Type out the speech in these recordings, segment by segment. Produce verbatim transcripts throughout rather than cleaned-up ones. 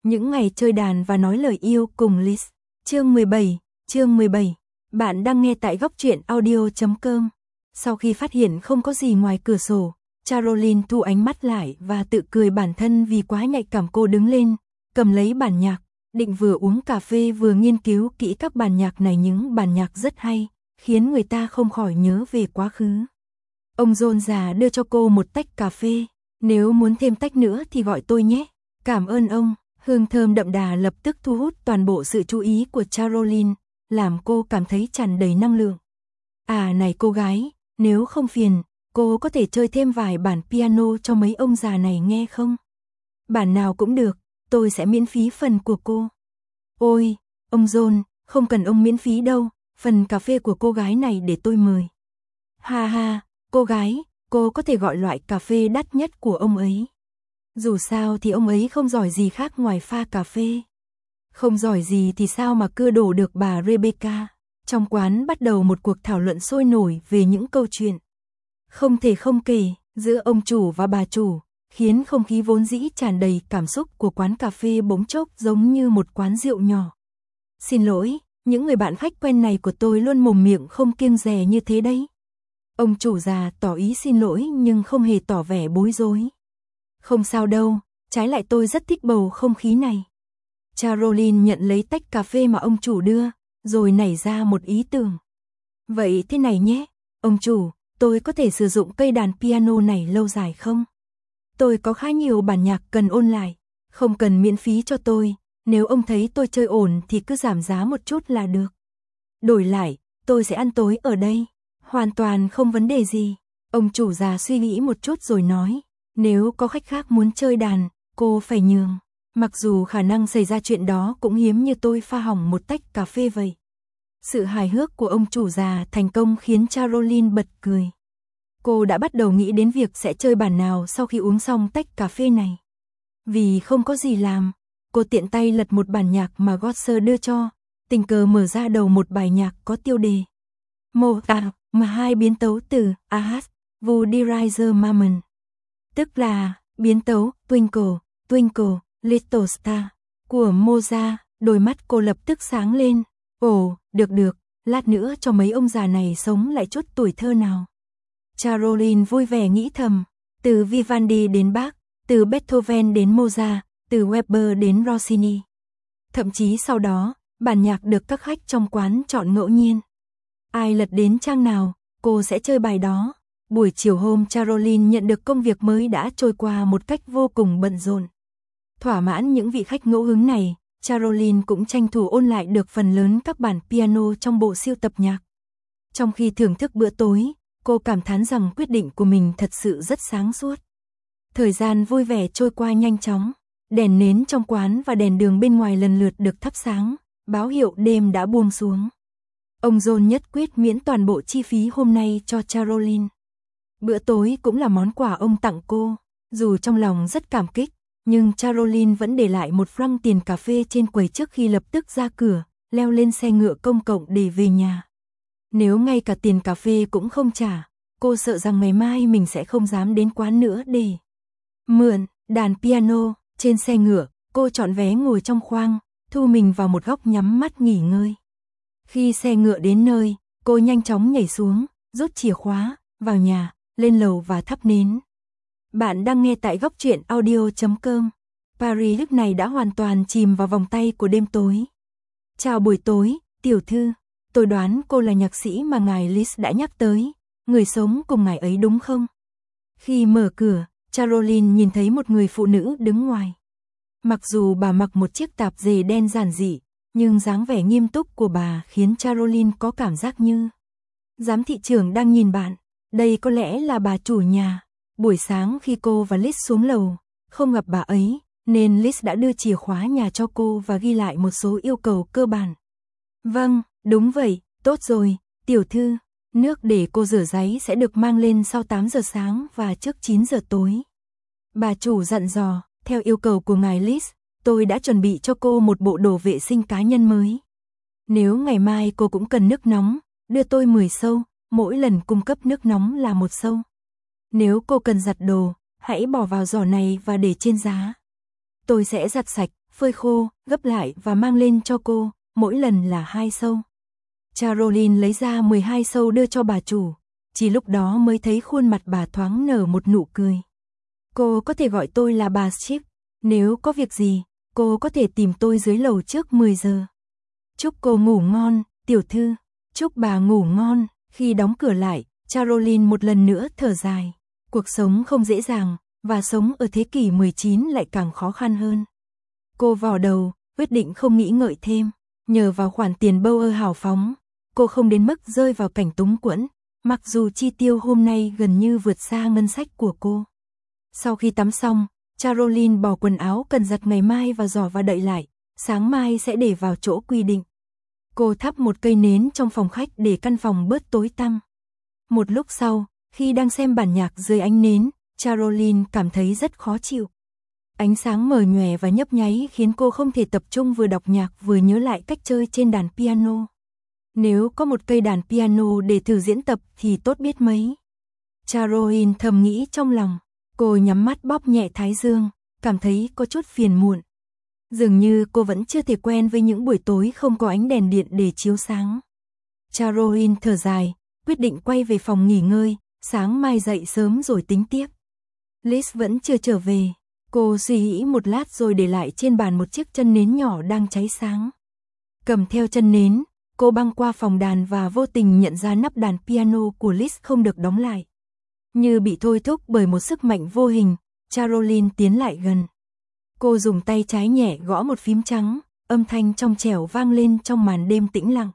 Những ngày chơi đàn và nói lời yêu cùng Liz. Chương mười bảy, chương mười bảy. Bạn đang nghe tại góc truyện audio chấm com. Sau khi phát hiện không có gì ngoài cửa sổ, Caroline thu ánh mắt lại và tự cười bản thân vì quá nhạy cảm. Cô đứng lên, cầm lấy bản nhạc, định vừa uống cà phê vừa nghiên cứu kỹ các bản nhạc này. Những bản nhạc rất hay, khiến người ta không khỏi nhớ về quá khứ. Ông John già đưa cho cô một tách cà phê. Nếu muốn thêm tách nữa thì gọi tôi nhé. Cảm ơn ông. Hương thơm đậm đà lập tức thu hút toàn bộ sự chú ý của Caroline, làm cô cảm thấy tràn đầy năng lượng. À này cô gái, nếu không phiền, cô có thể chơi thêm vài bản piano cho mấy ông già này nghe không? Bản nào cũng được, tôi sẽ miễn phí phần của cô. Ôi, ông John, không cần ông miễn phí đâu, phần cà phê của cô gái này để tôi mời. Ha ha, cô gái, cô có thể gọi loại cà phê đắt nhất của ông ấy. Dù sao thì ông ấy không giỏi gì khác ngoài pha cà phê. Không giỏi gì thì sao mà cưa đổ được bà Rebecca. Trong quán bắt đầu một cuộc thảo luận sôi nổi về những câu chuyện không thể không kể giữa ông chủ và bà chủ, khiến không khí vốn dĩ tràn đầy cảm xúc của quán cà phê bỗng chốc giống như một quán rượu nhỏ. Xin lỗi, những người bạn khách quen này của tôi luôn mồm miệng không kiêng dè như thế đấy. Ông chủ già tỏ ý xin lỗi nhưng không hề tỏ vẻ bối rối. Không sao đâu, trái lại tôi rất thích bầu không khí này. Caroline nhận lấy tách cà phê mà ông chủ đưa, rồi nảy ra một ý tưởng. Vậy thế này nhé, ông chủ, tôi có thể sử dụng cây đàn piano này lâu dài không? Tôi có khá nhiều bản nhạc cần ôn lại, không cần miễn phí cho tôi, nếu ông thấy tôi chơi ổn thì cứ giảm giá một chút là được. Đổi lại, tôi sẽ ăn tối ở đây, hoàn toàn không vấn đề gì. Ông chủ già suy nghĩ một chút rồi nói. Nếu có khách khác muốn chơi đàn, cô phải nhường. Mặc dù khả năng xảy ra chuyện đó cũng hiếm như tôi pha hỏng một tách cà phê vậy. Sự hài hước của ông chủ già thành công khiến Caroline bật cười. Cô đã bắt đầu nghĩ đến việc sẽ chơi bản nào sau khi uống xong tách cà phê này. Vì không có gì làm, cô tiện tay lật một bản nhạc mà Gosser đưa cho, tình cờ mở ra đầu một bài nhạc có tiêu đề Mô tả mà hai biến tấu từ Ahad, Wo die Reise Mamen. Tức là biến tấu Twinkle, Twinkle, Little Star của Mozart. Đôi mắt cô lập tức sáng lên. Ồ, được được, lát nữa cho mấy ông già này sống lại chút tuổi thơ nào. Caroline vui vẻ nghĩ thầm, từ Vivaldi đến Bach, từ Beethoven đến Mozart, từ Weber đến Rossini. Thậm chí sau đó, bản nhạc được các khách trong quán chọn ngẫu nhiên. Ai lật đến trang nào, cô sẽ chơi bài đó. Buổi chiều hôm Caroline nhận được công việc mới đã trôi qua một cách vô cùng bận rộn. Thỏa mãn những vị khách ngẫu hứng này, Caroline cũng tranh thủ ôn lại được phần lớn các bản piano trong bộ sưu tập nhạc. Trong khi thưởng thức bữa tối, cô cảm thán rằng quyết định của mình thật sự rất sáng suốt. Thời gian vui vẻ trôi qua nhanh chóng, đèn nến trong quán và đèn đường bên ngoài lần lượt được thắp sáng, báo hiệu đêm đã buông xuống. Ông John nhất quyết miễn toàn bộ chi phí hôm nay cho Caroline. Bữa tối cũng là món quà ông tặng cô, dù trong lòng rất cảm kích, nhưng Caroline vẫn để lại một franc tiền cà phê trên quầy trước khi lập tức ra cửa, leo lên xe ngựa công cộng để về nhà. Nếu ngay cả tiền cà phê cũng không trả, cô sợ rằng ngày mai mình sẽ không dám đến quán nữa để mượn đàn piano. Trên xe ngựa, cô chọn vé ngồi trong khoang, thu mình vào một góc nhắm mắt nghỉ ngơi. Khi xe ngựa đến nơi, cô nhanh chóng nhảy xuống, rút chìa khóa, vào nhà, lên lầu và thắp nến. Bạn đang nghe tại góc truyện audio chấm com. Paris lúc này đã hoàn toàn chìm vào vòng tay của đêm tối. Chào buổi tối, tiểu thư. Tôi đoán cô là nhạc sĩ mà ngài Liszt đã nhắc tới, người sống cùng ngài ấy đúng không? Khi mở cửa, Caroline nhìn thấy một người phụ nữ đứng ngoài. Mặc dù bà mặc một chiếc tạp dề đen giản dị, nhưng dáng vẻ nghiêm túc của bà khiến Caroline có cảm giác như giám thị trưởng đang nhìn bạn. Đây có lẽ là bà chủ nhà. Buổi sáng khi cô và Liz xuống lầu, không gặp bà ấy, nên Liz đã đưa chìa khóa nhà cho cô và ghi lại một số yêu cầu cơ bản. Vâng, đúng vậy, tốt rồi, tiểu thư. Nước để cô rửa ráy sẽ được mang lên sau tám giờ sáng và trước chín giờ tối. Bà chủ dặn dò, theo yêu cầu của ngài Liz, tôi đã chuẩn bị cho cô một bộ đồ vệ sinh cá nhân mới. Nếu ngày mai cô cũng cần nước nóng, đưa tôi mười xâu, mỗi lần cung cấp nước nóng là một xâu. Nếu cô cần giặt đồ, hãy bỏ vào giỏ này và để trên giá. Tôi sẽ giặt sạch, phơi khô, gấp lại và mang lên cho cô, mỗi lần là hai xu. Caroline lấy ra mười hai xu đưa cho bà chủ, chỉ lúc đó mới thấy khuôn mặt bà thoáng nở một nụ cười. Cô có thể gọi tôi là bà Chip, nếu có việc gì, cô có thể tìm tôi dưới lầu trước mười giờ. Chúc cô ngủ ngon, tiểu thư. Chúc bà ngủ ngon. Khi đóng cửa lại, Caroline một lần nữa thở dài. Cuộc sống không dễ dàng, và sống ở thế kỷ mười chín lại càng khó khăn hơn. Cô vò đầu, quyết định không nghĩ ngợi thêm. Nhờ vào khoản tiền Bauer hào phóng, cô không đến mức rơi vào cảnh túng quẫn, mặc dù chi tiêu hôm nay gần như vượt xa ngân sách của cô. Sau khi tắm xong, Caroline bỏ quần áo cần giặt ngày mai vào giỏ và đậy lại, sáng mai sẽ để vào chỗ quy định. Cô thắp một cây nến trong phòng khách để căn phòng bớt tối tăm. Một lúc sau, khi đang xem bản nhạc dưới ánh nến, Caroline cảm thấy rất khó chịu. Ánh sáng mờ nhòe và nhấp nháy khiến cô không thể tập trung vừa đọc nhạc vừa nhớ lại cách chơi trên đàn piano. Nếu có một cây đàn piano để thử diễn tập thì tốt biết mấy. Caroline thầm nghĩ trong lòng. Cô nhắm mắt bóp nhẹ thái dương, cảm thấy có chút phiền muộn. Dường như cô vẫn chưa thể quen với những buổi tối không có ánh đèn điện để chiếu sáng. Caroline thở dài, quyết định quay về phòng nghỉ ngơi, sáng mai dậy sớm rồi tính tiếp. Liz vẫn chưa trở về. Cô suy nghĩ một lát rồi để lại trên bàn một chiếc chân nến nhỏ đang cháy sáng. Cầm theo chân nến, cô băng qua phòng đàn và vô tình nhận ra nắp đàn piano của Liz không được đóng lại. Như bị thôi thúc bởi một sức mạnh vô hình, Caroline tiến lại gần. Cô dùng tay trái nhẹ gõ một phím trắng, âm thanh trong trẻo vang lên trong màn đêm tĩnh lặng.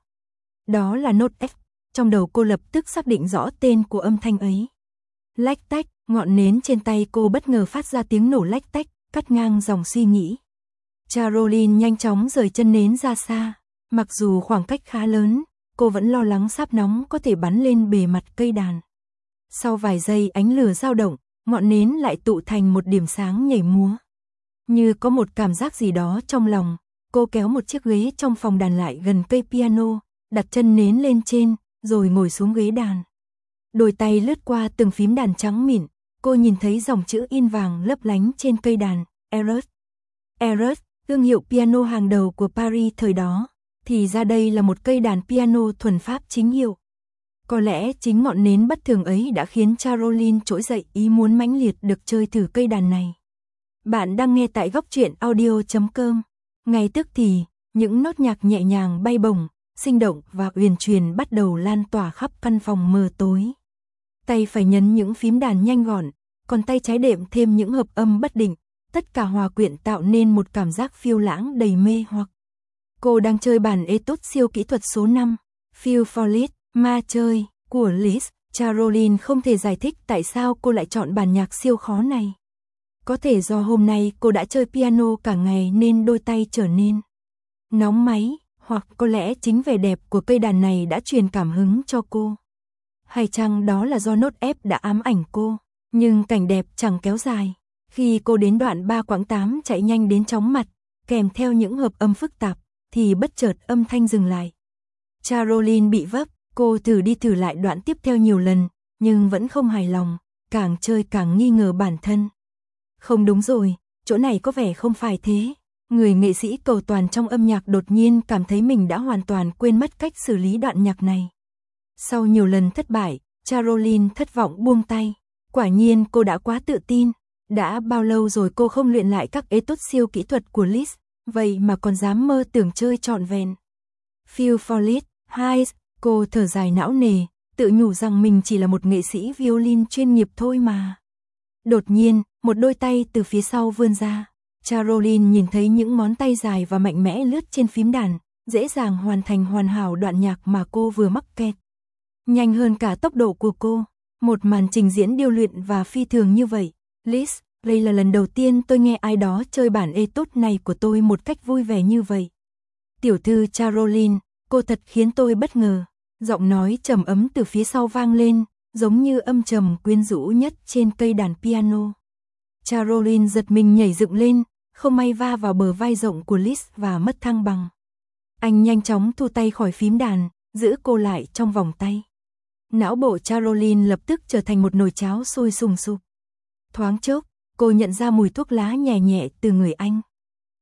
Đó là nốt F, trong đầu cô lập tức xác định rõ tên của âm thanh ấy. Lách tách, ngọn nến trên tay cô bất ngờ phát ra tiếng nổ lách tách, cắt ngang dòng suy nghĩ. Caroline nhanh chóng rời chân nến ra xa. Mặc dù khoảng cách khá lớn, cô vẫn lo lắng sáp nóng có thể bắn lên bề mặt cây đàn. Sau vài giây ánh lửa dao động, ngọn nến lại tụ thành một điểm sáng nhảy múa. Như có một cảm giác gì đó trong lòng, cô kéo một chiếc ghế trong phòng đàn lại gần cây piano, đặt chân nến lên trên, rồi ngồi xuống ghế đàn. Đôi tay lướt qua từng phím đàn trắng mịn, cô nhìn thấy dòng chữ in vàng lấp lánh trên cây đàn, Eros. Eros, thương hiệu piano hàng đầu của Paris thời đó, thì ra đây là một cây đàn piano thuần Pháp chính hiệu. Có lẽ chính ngọn nến bất thường ấy đã khiến Caroline trỗi dậy ý muốn mãnh liệt được chơi thử cây đàn này. Bạn đang nghe tại góc truyện audio chấm com. Ngay tức thì, những nốt nhạc nhẹ nhàng bay bổng, sinh động và uyển chuyển bắt đầu lan tỏa khắp căn phòng mờ tối. Tay phải nhấn những phím đàn nhanh gọn, còn tay trái đệm thêm những hợp âm bất định, tất cả hòa quyện tạo nên một cảm giác phiêu lãng đầy mê hoặc. Cô đang chơi bản Etude siêu kỹ thuật số năm, Feel for It, ma chơi, của Liz. Caroline không thể giải thích tại sao cô lại chọn bản nhạc siêu khó này. Có thể do hôm nay cô đã chơi piano cả ngày nên đôi tay trở nên nóng máy, hoặc có lẽ chính vẻ đẹp của cây đàn này đã truyền cảm hứng cho cô. Hay chăng đó là do nốt F đã ám ảnh cô, nhưng cảnh đẹp chẳng kéo dài. Khi cô đến đoạn ba quãng tám chạy nhanh đến chóng mặt, kèm theo những hợp âm phức tạp, thì bất chợt âm thanh dừng lại. Caroline bị vấp, cô thử đi thử lại đoạn tiếp theo nhiều lần, nhưng vẫn không hài lòng, càng chơi càng nghi ngờ bản thân. Không đúng rồi, chỗ này có vẻ không phải thế. Người nghệ sĩ cầu toàn trong âm nhạc đột nhiên cảm thấy mình đã hoàn toàn quên mất cách xử lý đoạn nhạc này. Sau nhiều lần thất bại, Caroline thất vọng buông tay. Quả nhiên cô đã quá tự tin. Đã bao lâu rồi cô không luyện lại các Etude siêu kỹ thuật của Liz, vậy mà còn dám mơ tưởng chơi trọn vẹn. Feel for It, hai, cô thở dài não nề, tự nhủ rằng mình chỉ là một nghệ sĩ violin chuyên nghiệp thôi mà. Đột nhiên, một đôi tay từ phía sau vươn ra. Caroline nhìn thấy những ngón tay dài và mạnh mẽ lướt trên phím đàn, dễ dàng hoàn thành hoàn hảo đoạn nhạc mà cô vừa mắc kẹt. Nhanh hơn cả tốc độ của cô, một màn trình diễn điêu luyện và phi thường như vậy. Liz, đây là lần đầu tiên tôi nghe ai đó chơi bản Etude này của tôi một cách vui vẻ như vậy. Tiểu thư Caroline, cô thật khiến tôi bất ngờ. Giọng nói trầm ấm từ phía sau vang lên, giống như âm trầm quyến rũ nhất trên cây đàn piano. Caroline giật mình nhảy dựng lên, không may va vào bờ vai rộng của Liz và mất thăng bằng. Anh nhanh chóng thu tay khỏi phím đàn, giữ cô lại trong vòng tay. Não bộ Caroline lập tức trở thành một nồi cháo sôi sùng sục. Thoáng chốc, cô nhận ra mùi thuốc lá nhẹ nhẹ từ người anh.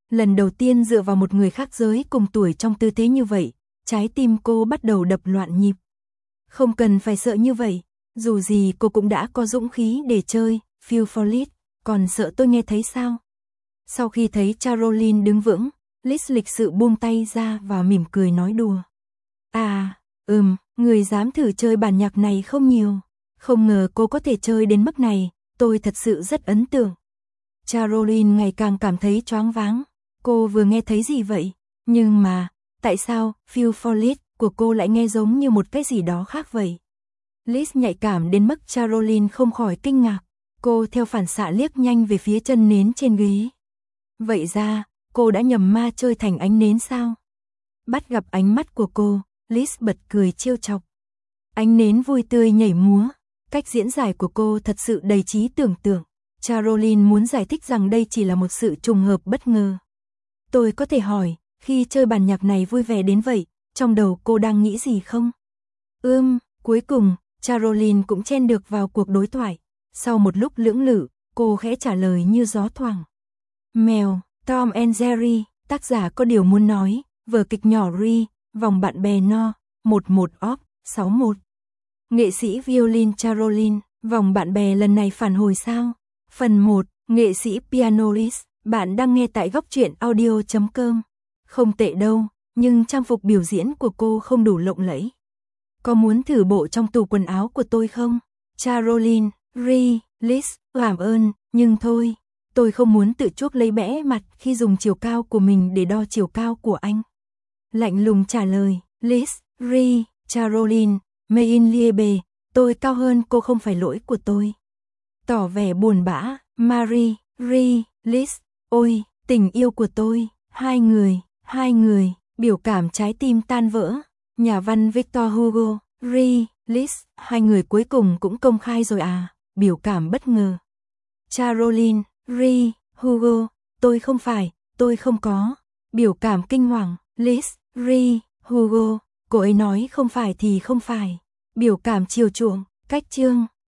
Lần đầu tiên dựa vào một người khác giới cùng tuổi trong tư thế như vậy, trái tim cô bắt đầu đập loạn nhịp. Không cần phải sợ như vậy, dù gì cô cũng đã có dũng khí để chơi, feel for it, còn sợ tôi nghe thấy sao? Sau khi thấy Caroline đứng vững, Liz lịch sự buông tay ra và mỉm cười nói đùa. À, ừm, người dám thử chơi bản nhạc này không nhiều. Không ngờ cô có thể chơi đến mức này, tôi thật sự rất ấn tượng. Caroline ngày càng cảm thấy choáng váng. Cô vừa nghe thấy gì vậy? Nhưng mà, tại sao Feel for It của cô lại nghe giống như một cái gì đó khác vậy? Liz nhạy cảm đến mức Caroline không khỏi kinh ngạc. Cô theo phản xạ liếc nhanh về phía chân nến trên ghế. Vậy ra, cô đã nhầm ma chơi thành ánh nến sao? Bắt gặp ánh mắt của cô, Liz bật cười trêu chọc. Ánh nến vui tươi nhảy múa, cách diễn giải của cô thật sự đầy trí tưởng tượng. Caroline muốn giải thích rằng đây chỉ là một sự trùng hợp bất ngờ. Tôi có thể hỏi, khi chơi bản nhạc này vui vẻ đến vậy, trong đầu cô đang nghĩ gì không? Ưm, cuối cùng, Caroline cũng chen được vào cuộc đối thoại. Sau một lúc lưỡng lự, cô khẽ trả lời như gió thoảng. Mèo, Tom and Jerry, tác giả có điều muốn nói, vở kịch nhỏ Ri, vòng bạn bè no, một một op, sáu một. Nghệ sĩ violin Caroline, vòng bạn bè lần này phản hồi sao? Phần một, nghệ sĩ piano Liz, bạn đang nghe tại góc truyện audio chấm com. Không tệ đâu, nhưng trang phục biểu diễn của cô không đủ lộng lẫy. Có muốn thử bộ trong tủ quần áo của tôi không? Caroline, Ri, Liz, cảm ơn, nhưng thôi, tôi không muốn tự chuốc lấy bẽ mặt khi dùng chiều cao của mình để đo chiều cao của anh. Lạnh lùng trả lời, Liz, Ri, Caroline, Mein Liebe, tôi cao hơn cô không phải lỗi của tôi. Tỏ vẻ buồn bã, Marie, Ri, Liz, ôi, tình yêu của tôi, hai người, hai người, biểu cảm trái tim tan vỡ. Nhà văn Victor Hugo, Ri, Liz, hai người cuối cùng cũng công khai rồi à, biểu cảm bất ngờ. Caroline, Ri, Hugo, tôi không phải, tôi không có, biểu cảm kinh hoàng. Liz, Ri, Hugo, cô ấy nói không phải thì không phải, biểu cảm chiều chuộng. Cách chương